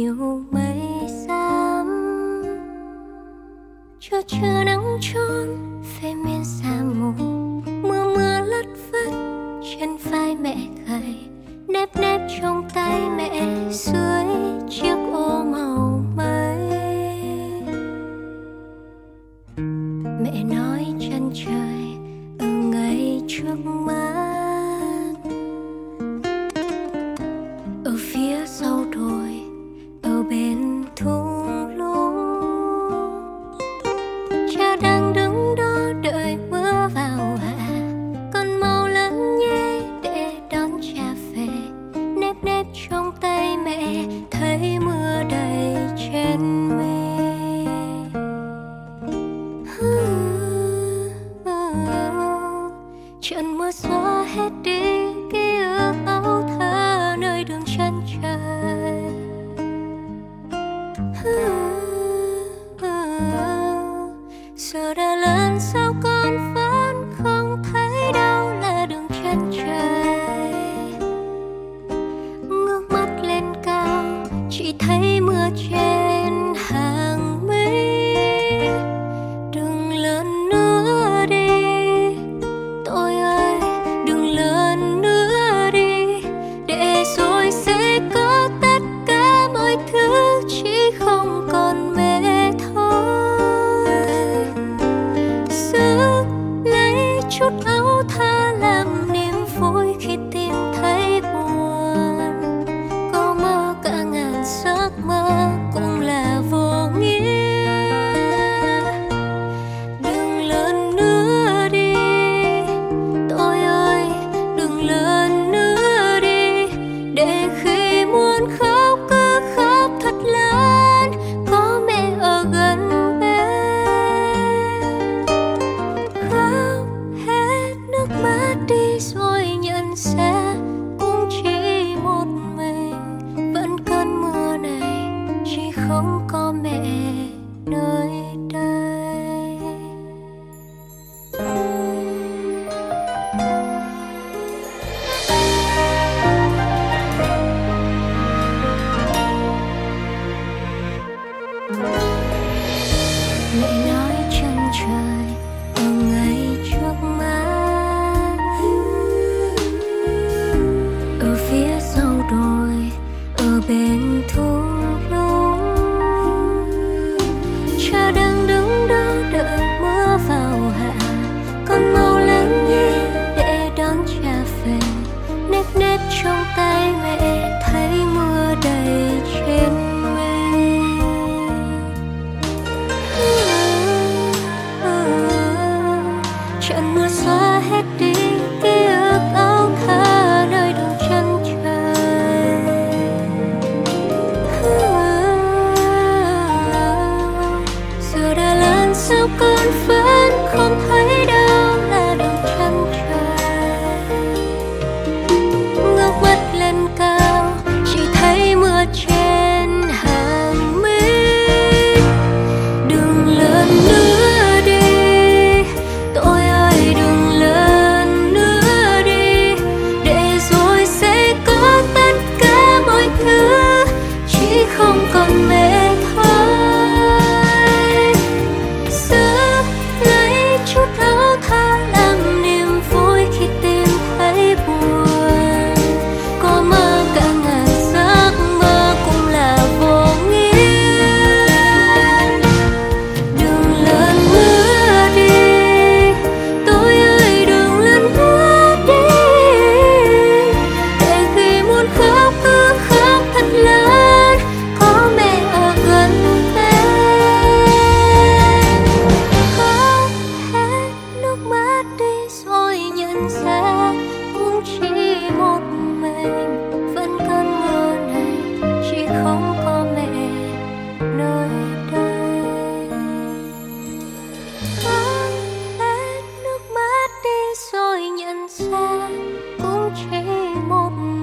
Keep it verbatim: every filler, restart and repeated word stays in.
nhiều mây xám, cho chưa nắng trốn về miền xa mù. Mưa mưa lất phất trên vai mẹ gầy, nếp nếp trong tay mẹ dưới chiếc ô màu mây. Mẹ nói chân trời ở ngay trước mắt, ở phía sau đồi, ở bên thung lũng. Cha đang đứng đó đợi mưa vào hạ, con mau lớn nhé để đón cha về. Nếp nếp trong tay mẹ thấy mưa đầy trên mi. Trận mưa xóa hết đi ký ức áo thơ nơi đường chân trời. Giờ đã lớn sao con vẫn không thấy đâu là đường chân trời. Ngước mắt lên cao chỉ thấy mưa trên hàng mây. Đừng lần nữa đi, tôi ơi, đừng lần nữa đi, để rồi sẽ có tất cả mọi thứ chỉ không còn mẹ thôi. Giữ lấy chút áo tha làm niềm vui khi tìm thấy buồn. Có mơ cả ngàn giấc mơ cũng là vô nghĩa. Đừng lần nữa đi, tôi ơi, đừng lần nữa đi, để khi muốn khóc cứ khóc thật lớn, có mẹ ở gần bên. Khóc hết nước mắt đi rồi nhận ra cũng chỉ một mình. Vẫn cơn mưa này chỉ không có mẹ nơi đây. Mẹ nói chân trời ở ngay trước mắt, ở phía sau đồi, ở bên thung lũng. Cha đang đứng đó đợi mưa vào hạ, con mau lớn nhé để đón cha về. Nếp nếp trong tay mẹ thấy mưa đầy trên mây. Trận mưa xóa hết đi ký ức áo thơ nơi đường chân trời. Giờ đã lớn sao con vẫn không thấy đâu là đường chân trời. Ngước mắt lên cao chỉ thấy mưa trên hàng mây. Đừng lần nữa đi, tôi ơi, đừng lần nữa đi, để rồi sẽ có tất cả mọi thứ chỉ không còn mẹ thôi. Giữ lấy chút áo tha làm niềm vui khi tìm thấy buồn. Có mơ cả ngàn giấc mơ cũng là vô nghĩa. Đừng lần nữa đi, tôi ơi, đừng lần nữa đi, để khi muốn khóc cứ khóc thật lớn, có mẹ ở gần bên. Khóc hết nước mắt đi rồi nhận ra cũng chỉ một mình. Vẫn cơn mưa này chỉ không có mẹ nơi đây. Khóc hết nước mắt đi rồi nhận ra cũng chỉ một mình.